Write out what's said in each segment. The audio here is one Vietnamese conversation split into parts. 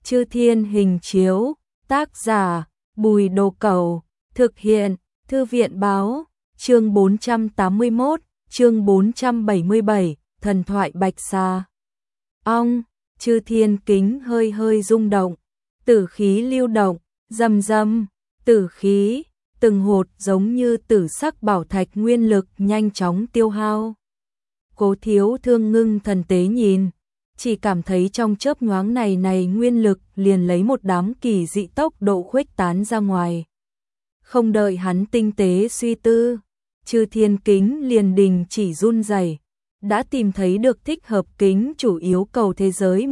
Chư Thiên Hình Chiếu, tác giả, Bùi Đồ Cẩu, thực hiện, Thư viện báo, chương 481, chương 477, thần thoại Bạch Xà. Ong, Chư Thiên kính hơi hơi rung động, tử khí lưu động, rầm rầm, tử khí, từng hột giống như tử sắc bảo thạch nguyên lực nhanh chóng tiêu hao. Cố Thiếu Thương ngưng thần tế nhìn, chỉ cảm thấy trong chớp nhoáng này nguyên lực liền lấy một đám kỳ dị tốc độ khuếch tán ra ngoài. Không đợi hắn tinh tế suy tư, Chư Thiên kính liền đình chỉ run rẩy, đã tìm thấy được thích hợp kính chủ yếu cầu thế giới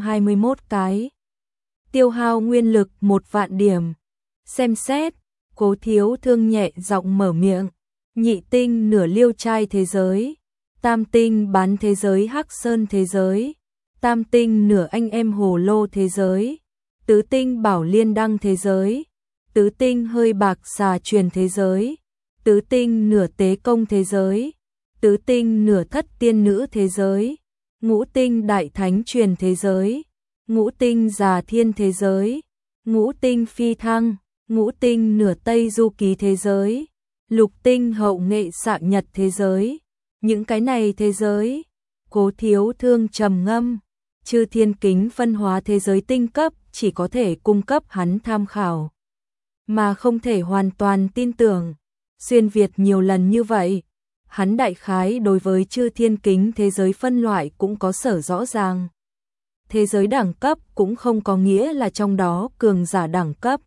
121 cái. Tiêu hao nguyên lực 1.000 điểm. Xem xét, Cố Thiếu Thương nhẹ giọng mở miệng, nhị tinh nửa liêu trai thế giới, tam tinh bán thế giới Hắc Sơn thế giới, tam tinh nửa anh em hồ lô thế giới, tứ tinh bảo liên đăng thế giới, tứ tinh hơi bạc xà truyền thế giới, tứ tinh nửa tế công thế giới, tứ tinh nửa thất tiên nữ thế giới, ngũ tinh đại thánh truyền thế giới, ngũ tinh già thiên thế giới, ngũ tinh phi thăng, ngũ tinh nửa tây du ký thế giới, lục tinh hậu nghệ xạ nhật thế giới. Những cái này thế giới, Cố Thiếu Thương trầm ngâm, Chư Thiên kính phân hóa thế giới tinh cấp chỉ có thể cung cấp hắn tham khảo, mà không thể hoàn toàn tin tưởng. Xuyên Việt nhiều lần như vậy, hắn đại khái đối với Chư Thiên kính thế giới phân loại cũng có sở rõ ràng. Thế giới đẳng cấp cũng không có nghĩa là trong đó cường giả đẳng cấp.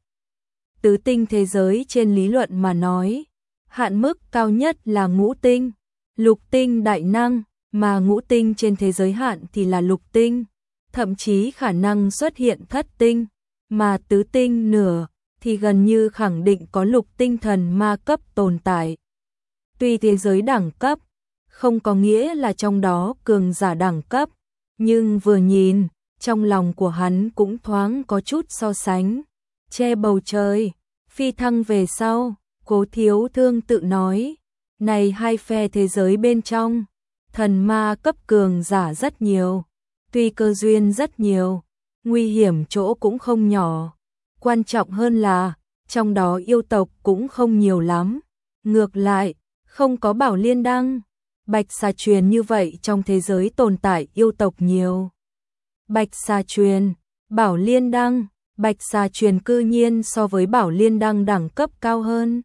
Tứ tinh thế giới trên lý luận mà nói, hạn mức cao nhất là ngũ tinh, lục tinh đại năng, mà ngũ tinh trên thế giới hạn thì là lục tinh, thậm chí khả năng xuất hiện thất tinh, mà tứ tinh nửa thì gần như khẳng định có lục tinh thần ma cấp tồn tại. Tuy thế giới đẳng cấp không có nghĩa là trong đó cường giả đẳng cấp, nhưng vừa nhìn, trong lòng của hắn cũng thoáng có chút so sánh. Che bầu trời, phi thăng về sau, Cố Thiếu Thương tự nói, này hai phe thế giới bên trong, thần ma cấp cường giả rất nhiều, tuy cơ duyên rất nhiều, nguy hiểm chỗ cũng không nhỏ, quan trọng hơn là, trong đó yêu tộc cũng không nhiều lắm, ngược lại, không có bảo liên đăng, Bạch Xà truyền như vậy trong thế giới tồn tại yêu tộc nhiều. Bạch Xà truyền, bảo liên đăng, Bạch Xà truyền cư nhiên so với bảo liên đăng đẳng cấp cao hơn.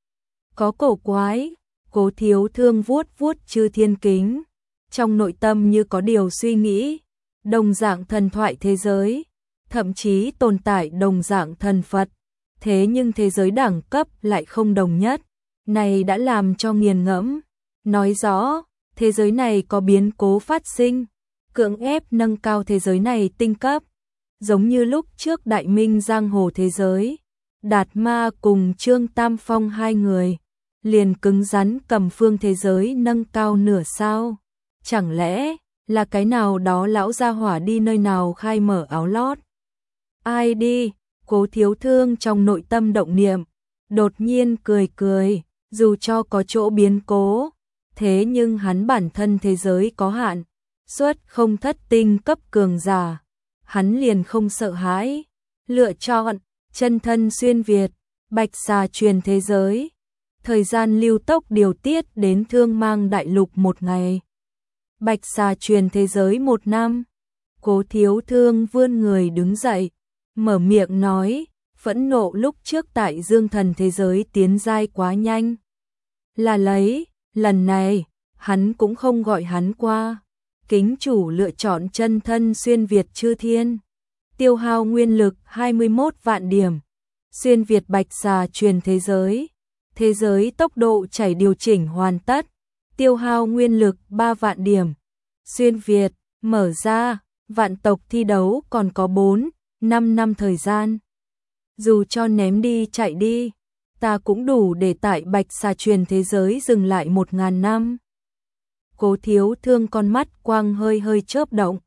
Có cổ quái, Cố Thiếu Thương vuốt vuốt Chư Thiên kính, trong nội tâm như có điều suy nghĩ, đồng dạng thần thoại thế giới, thậm chí tồn tại đồng dạng thần Phật, thế nhưng thế giới đẳng cấp lại không đồng nhất, này đã làm cho nghiền ngẫm, nói rõ, thế giới này có biến cố phát sinh, cưỡng ép nâng cao thế giới này tinh cấp, giống như lúc trước Đại Minh giang hồ thế giới, Đạt Ma cùng Trương Tam Phong hai người, liền cứng rắn cầm phương thế giới nâng cao nửa sao, chẳng lẽ là cái nào đó lão gia hỏa đi nơi nào khai mở áo lót. Ai đi, Cố Thiếu Thương trong nội tâm động niệm, đột nhiên cười cười, dù cho có chỗ biến cố, thế nhưng hắn bản thân thế giới có hạn, xuất không thất tinh cấp cường giả, hắn liền không sợ hãi, lựa chọn, chân thân xuyên Việt, Bạch Xà truyền thế giới, thời gian lưu tốc điều tiết đến Thương Mang Đại Lục 1 ngày. Bạch Xà truyền thế giới 1 năm, Cố Thiếu Thương vươn người đứng dậy, mở miệng nói, phẫn nộ lúc trước tại Dương Thần thế giới tiến giai quá nhanh. Là lấy, lần này, hắn cũng không gọi hắn qua. Kính chủ lựa chọn chân thân xuyên Việt Chư Thiên. Tiêu hao nguyên lực 21.000 điểm. Xuyên Việt Bạch Xà truyền thế giới tốc độ chảy điều chỉnh hoàn tất. Tiêu hao nguyên lực 3.000 điểm. Xuyên Việt, mở ra, vạn tộc thi đấu còn có 4-5 năm thời gian. Dù cho ném đi chạy đi, ta cũng đủ để tại Bạch Xà truyền thế giới dừng lại 1.000 năm. Cố Thiếu Thương con mắt quang hơi hơi chớp động.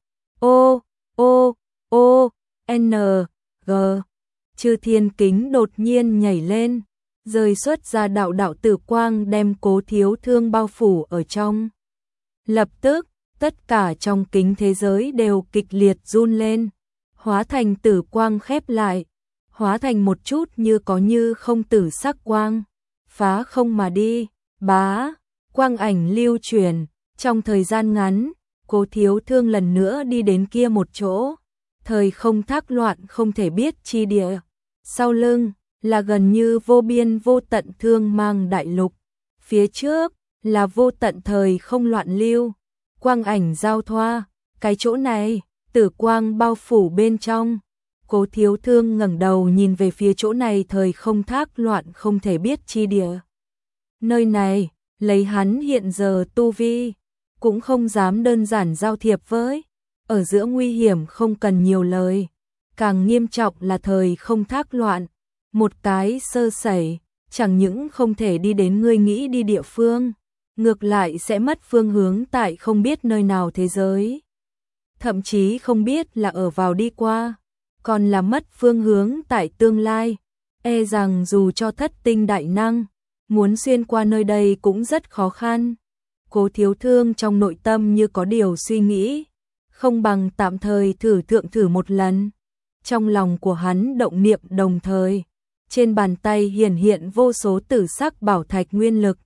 N, G. Chư Thiên kính đột nhiên nhảy lên, rơi xuất ra đạo đạo tử quang đem Cố Thiếu Thương bao phủ ở trong. Lập tức, tất cả trong kính thế giới đều kịch liệt run lên. hóa thành tử quang khép lại, hóa thành một chút như có như không tử sắc quang, phá không mà đi, bá, quang ảnh lưu truyền, trong thời gian ngắn, Cố Thiếu Thương lần nữa đi đến kia một chỗ, thời không thác loạn không thể biết chi địa, sau lưng là gần như vô biên vô tận thương mang đại lục, phía trước là vô tận thời không loạn lưu, quang ảnh giao thoa, cái chỗ này, tử quang bao phủ bên trong. Cố Thiếu Thương ngẩng đầu nhìn về phía chỗ này thời không thác loạn không thể biết chi địa. Nơi này, lấy hắn hiện giờ tu vi, cũng không dám đơn giản giao thiệp với, ở giữa nguy hiểm không cần nhiều lời, càng nghiêm trọng là thời không thác loạn, một cái sơ sẩy, chẳng những không thể đi đến ngươi nghĩ đi địa phương, ngược lại sẽ mất phương hướng tại không biết nơi nào thế giới. Thậm chí không biết là ở vào đi qua, còn là mất phương hướng tại tương lai, e rằng dù cho thất tinh đại năng, muốn xuyên qua nơi đây cũng rất khó khăn. Cố Thiếu Thương trong nội tâm như có điều suy nghĩ, không bằng tạm thời thử một lần. Trong lòng của hắn động niệm đồng thời, trên bàn tay hiển hiện vô số tử sắc bảo thạch nguyên lực.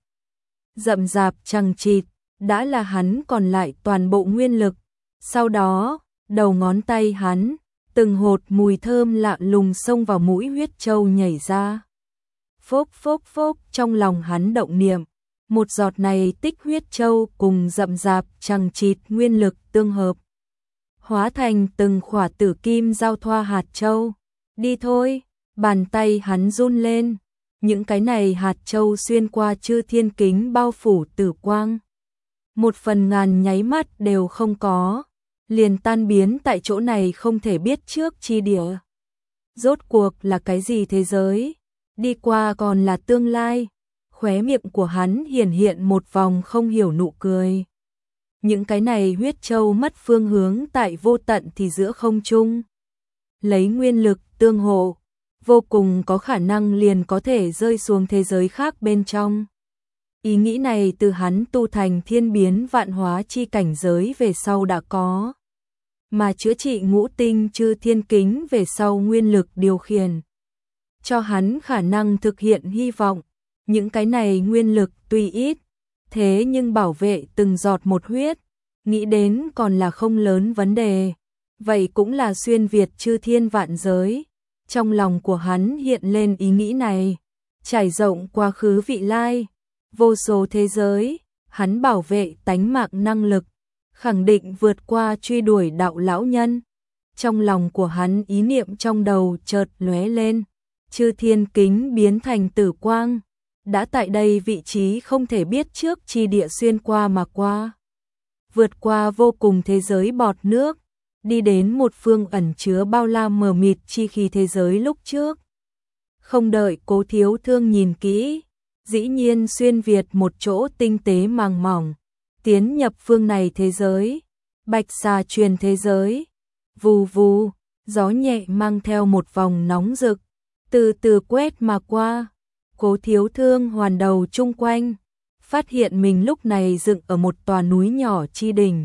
Rậm rạp chằng chịt, đã là hắn còn lại toàn bộ nguyên lực. Sau đó, đầu ngón tay hắn, từng hột mùi thơm lạ lùng xông vào mũi huyết châu nhảy ra. Phốc phốc phốc, trong lòng hắn động niệm, một giọt này tích huyết châu cùng rậm rạp chằng chịt nguyên lực tương hợp, hóa thành từng khỏa tử kim giao thoa hạt châu. Đi thôi, bàn tay hắn run lên, những cái này hạt châu xuyên qua chư thiên kính bao phủ tử quang. Một phần ngàn nháy mắt đều không có, liền tan biến tại chỗ này không thể biết trước chi địa. Rốt cuộc là cái gì thế giới? Đi qua còn là tương lai? Khóe miệng của hắn hiển hiện một vòng không hiểu nụ cười. Những cái này huyết châu mất phương hướng tại vô tận thì giữa không trung. Lấy nguyên lực tương hộ, vô cùng có khả năng liền có thể rơi xuống thế giới khác bên trong. Ý nghĩ này từ hắn tu thành thiên biến vạn hóa chi cảnh giới về sau đã có. Mà chữa trị ngũ tinh chư thiên kính về sau nguyên lực điều khiển. Cho hắn khả năng thực hiện hy vọng. Những cái này nguyên lực tuy ít, thế nhưng bảo vệ từng giọt một huyết, nghĩ đến còn là không lớn vấn đề. Vậy cũng là xuyên việt chư thiên vạn giới. Trong lòng của hắn hiện lên ý nghĩ này, trải rộng quá khứ vị lai, vô số thế giới, hắn bảo vệ tánh mạng năng lực, khẳng định vượt qua truy đuổi đạo lão nhân. Trong lòng của hắn ý niệm trong đầu chợt lóe lên, chư thiên kính biến thành tử quang, đã tại đây vị trí không thể biết trước chi địa xuyên qua mà qua. Vượt qua vô cùng thế giới bọt nước, đi đến một phương ẩn chứa bao la mờ mịt chi khí thế giới lúc trước. Không đợi Cố Thiếu Thương nhìn kỹ, dĩ nhiên xuyên việt một chỗ tinh tế màng mỏng, tiến nhập phương này thế giới, bạch xà truyền thế giới. Vù vù, gió nhẹ mang theo một vòng nóng rực, từ từ quét mà qua. Cố Thiếu Thương hoàn đầu chung quanh, phát hiện mình lúc này dựng ở một tòa núi nhỏ chi đỉnh.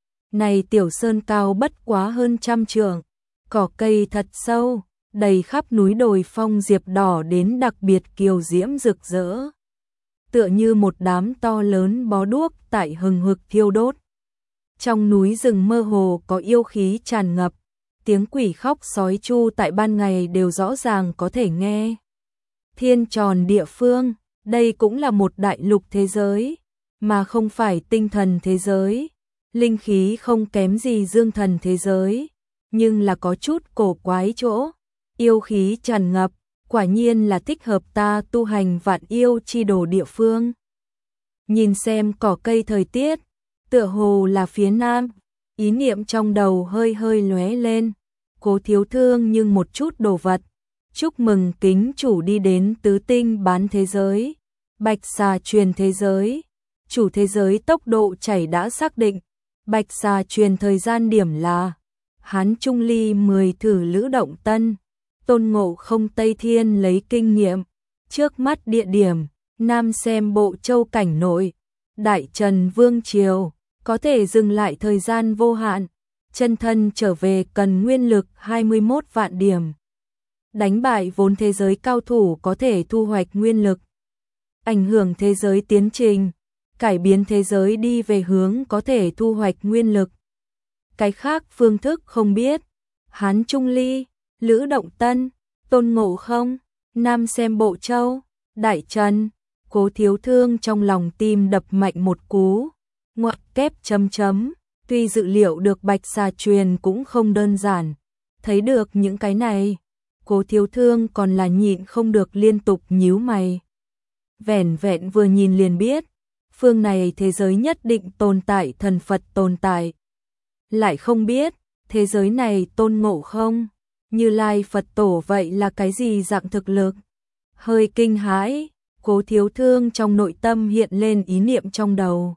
Này tiểu sơn cao bất quá hơn 100 trượng, cỏ cây thật sâu, đầy khắp núi đồi phong diệp đỏ đến đặc biệt kiều diễm rực rỡ. Tựa như một đám to lớn bó đuốc tại hừng hực thiêu đốt. Trong núi rừng mơ hồ có yêu khí tràn ngập, tiếng quỷ khóc sói tru tại ban ngày đều rõ ràng có thể nghe. Thiên tròn địa phương, đây cũng là một đại lục thế giới, mà không phải tinh thần thế giới. Linh khí không kém gì dương thần thế giới, nhưng là có chút cổ quái chỗ. Yêu khí tràn ngập, quả nhiên là thích hợp ta tu hành vạn yêu chi đồ địa phương. Nhìn xem cỏ cây thời tiết, tựa hồ là phía nam, ý niệm trong đầu hơi hơi lóe lên. Cố Thiếu Thương nhưng một chút đồ vật. Chúc mừng kính chủ đi đến tứ tinh bán thế giới, bạch xà truyền thế giới. Chủ thế giới tốc độ chảy đã xác định, bạch xà truyền thời gian điểm là Hán Trung Ly 10 thử Lữ Động Tân, Tôn Ngộ Không Tây Thiên lấy kinh nghiệm. Trước mắt địa điểm, Nam xem Bộ Châu cảnh nội, Đại Trần Vương Triều, có thể dừng lại thời gian vô hạn. chân thân trở về cần nguyên lực 21 vạn điểm. Đánh bại vốn thế giới cao thủ có thể thu hoạch nguyên lực. Ảnh hưởng thế giới tiến trình, cải biến thế giới đi về hướng có thể thu hoạch nguyên lực. Cái khác phương thức không biết. Hán Trung Ly, Lữ Động Tân, Tôn Ngộ Không, Nam Xem Bộ Châu, Đại Trần. Cố Thiếu Thương trong lòng tim đập mạnh một cú. Ngoặc kép chấm chấm. Tuy dự liệu được Bạch Xà truyền cũng không đơn giản. Thấy được những cái này, Cố Thiếu Thương còn là nhịn không được liên tục nhíu mày. Vẻn vẹn vừa nhìn liền biết, phương này thế giới nhất định tồn tại thần Phật tồn tại. Lại không biết, thế giới này Tôn Ngộ Không, Như Lai Phật Tổ vậy là cái gì dạng thực lực. Hơi kinh hãi, Cố Thiếu Thương trong nội tâm hiện lên ý niệm trong đầu.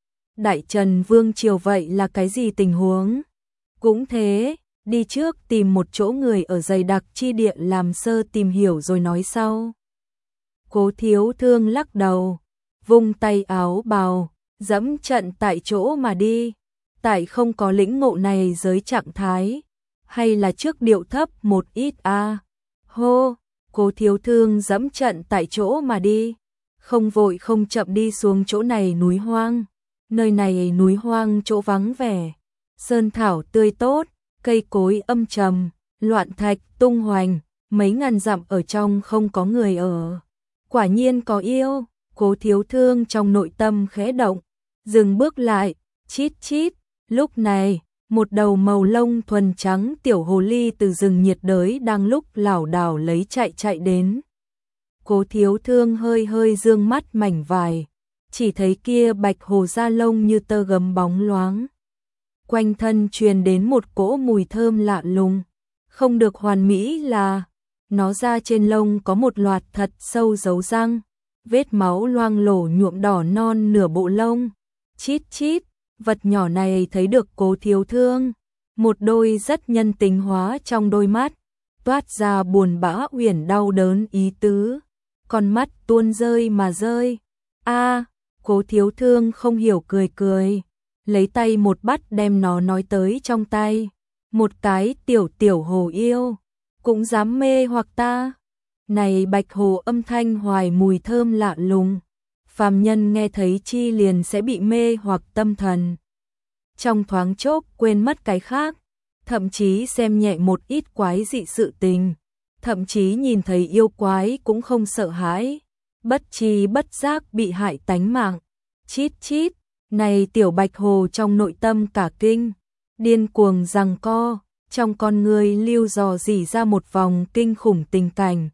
Đại Trần Vương Triều vậy là cái gì tình huống? Cũng thế, đi trước tìm một chỗ người ở dày đặc chi địa làm sơ tìm hiểu rồi nói sau. Cố Thiếu Thương lắc đầu, vung tay áo bào, dẫm trận tại chỗ mà đi. Tại không có lĩnh ngộ này giới trạng thái, hay là trước điệu thấp một ít a. Hô, Cố Thiếu Thương dẫm trận tại chỗ mà đi, không vội không chậm đi xuống chỗ này núi hoang. Nơi này núi hoang chỗ vắng vẻ, sơn thảo tươi tốt, cây cối âm trầm, loạn thạch tung hoành, mấy ngàn dặm ở trong không có người ở. Quả nhiên có yêu. Cố Thiếu Thương trong nội tâm khẽ động, dừng bước lại, chít chít. Lúc này, một đầu màu lông thuần trắng tiểu hồ ly từ rừng nhiệt đới đang lúc lảo đảo lấy chạy đến. Cố Thiếu Thương hơi hơi dương mắt mảnh vài, chỉ thấy kia bạch hồ da lông như tơ gấm bóng loáng. Quanh thân truyền đến một cỗ mùi thơm lạ lùng, không được hoàn mỹ là, nó ra trên lông có một loạt thật sâu dấu răng, vết máu loang lổ nhuộm đỏ non nửa bộ lông. Chít chít, vật nhỏ này thấy được Cố Thiếu Thương, một đôi rất nhân tính hóa trong đôi mắt, toát ra buồn bã uyển đau đớn ý tứ, con mắt tuôn rơi mà rơi. A, Cố Thiếu Thương không hiểu cười cười, lấy tay một bắt đem nó nói tới trong tay. Một cái tiểu hồ yêu, cũng dám mê hoặc ta. Này bạch hồ âm thanh hoài mùi thơm lạ lùng, phàm nhân nghe thấy chi liền sẽ bị mê hoặc tâm thần. Trong thoáng chốc quên mất cái khác, thậm chí xem nhẹ một ít quái dị sự tình, thậm chí nhìn thấy yêu quái cũng không sợ hãi, bất tri bất giác bị hại tánh mạng. Chít chít, này tiểu bạch hồ trong nội tâm cả kinh, điên cuồng giằng co, trong con người lưu dò dỉ ra một vòng kinh khủng tình cảnh.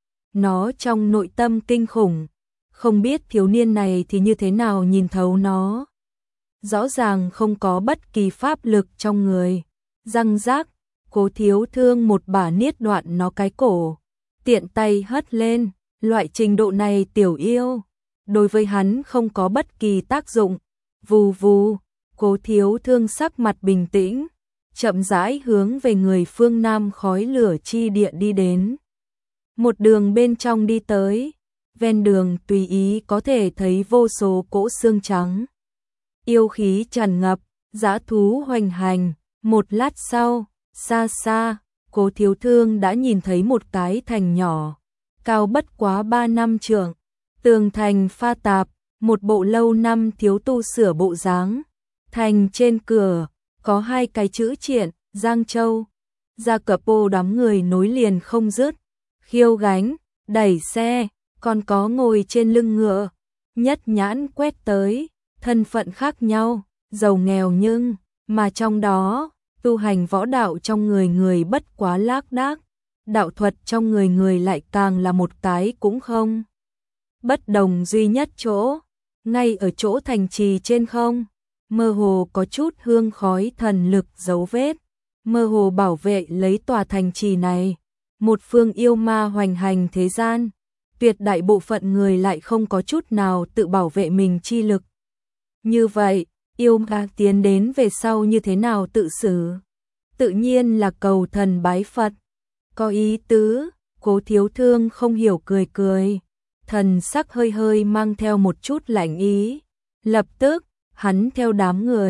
Nó trong nội tâm kinh khủng, không biết thiếu niên này thì như thế nào nhìn thấu nó. Rõ ràng không có bất kỳ pháp lực trong người. Răng rác, Cố Thiếu Thương một bả niết đoạn nó cái cổ, tiện tay hất lên, loại trình độ này tiểu yêu, đối với hắn không có bất kỳ tác dụng. Vù vù, Cố Thiếu Thương sắc mặt bình tĩnh, chậm rãi hướng về người phương Nam khói lửa chi địa đi đến. Một đường bên trong đi tới, ven đường tùy ý có thể thấy vô số cỗ xương trắng. Yêu khí tràn ngập, dã thú hoành hành. Một lát sau, xa xa, Cố Thiếu Thương đã nhìn thấy một cái thành nhỏ, cao bất quá 3 năm trượng, tường thành pha tạp, một bộ lâu năm thiếu tu sửa bộ dáng. Thành trên cửa có 2 cái chữ triện, Giang Châu. Gia Cập Ô đám người nối liền không dứt, khiêu gánh, đẩy xe, còn có ngồi trên lưng ngựa, nhất nhãn quét tới, thân phận khác nhau, giàu nghèo nhưng mà trong đó, tu hành võ đạo trong người bất quá lác đác, đạo thuật trong người lại càng là một cái cũng không. Bất đồng duy nhất chỗ, ngay ở chỗ thành trì trên không, mơ hồ có chút hương khói thần lực dấu vết, mơ hồ bảo vệ lấy tòa thành trì này. Một phương yêu ma hoành hành thế gian, tuyệt đại bộ phận người lại không có chút nào tự bảo vệ mình chi lực. Như vậy, yêu ma tiến đến về sau như thế nào tự xử? Tự nhiên là cầu thần bái Phật. Có ý tứ, Cố Thiếu Thương không hiểu cười cười, thần sắc hơi hơi mang theo một chút lạnh ý. Lập tức, hắn theo đám người,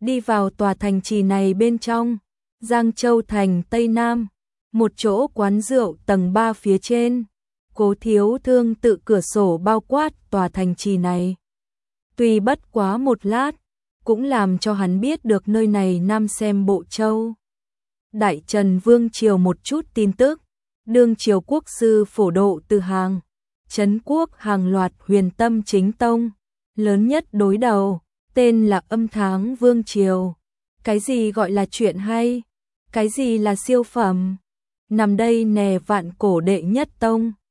Đi vào tòa thành trì này bên trong, Giang Châu thành Tây Nam, một chỗ quán rượu tầng 3 phía trên, Cố Thiếu Thương tự cửa sổ bao quát tòa thành trì này. Tuy bất quá một lát, cũng làm cho hắn biết được nơi này Nam xem Bộ Châu. Đại Trần Vương triều một chút tin tức, đương triều quốc sư phổ độ từ hàng, trấn quốc hàng loạt huyền tâm chính tông, lớn nhất đối đầu, tên là Âm Tháng Vương triều. Cái gì gọi là chuyện hay? Cái gì là siêu phẩm? Nằm đây nè vạn cổ đệ nhất tông.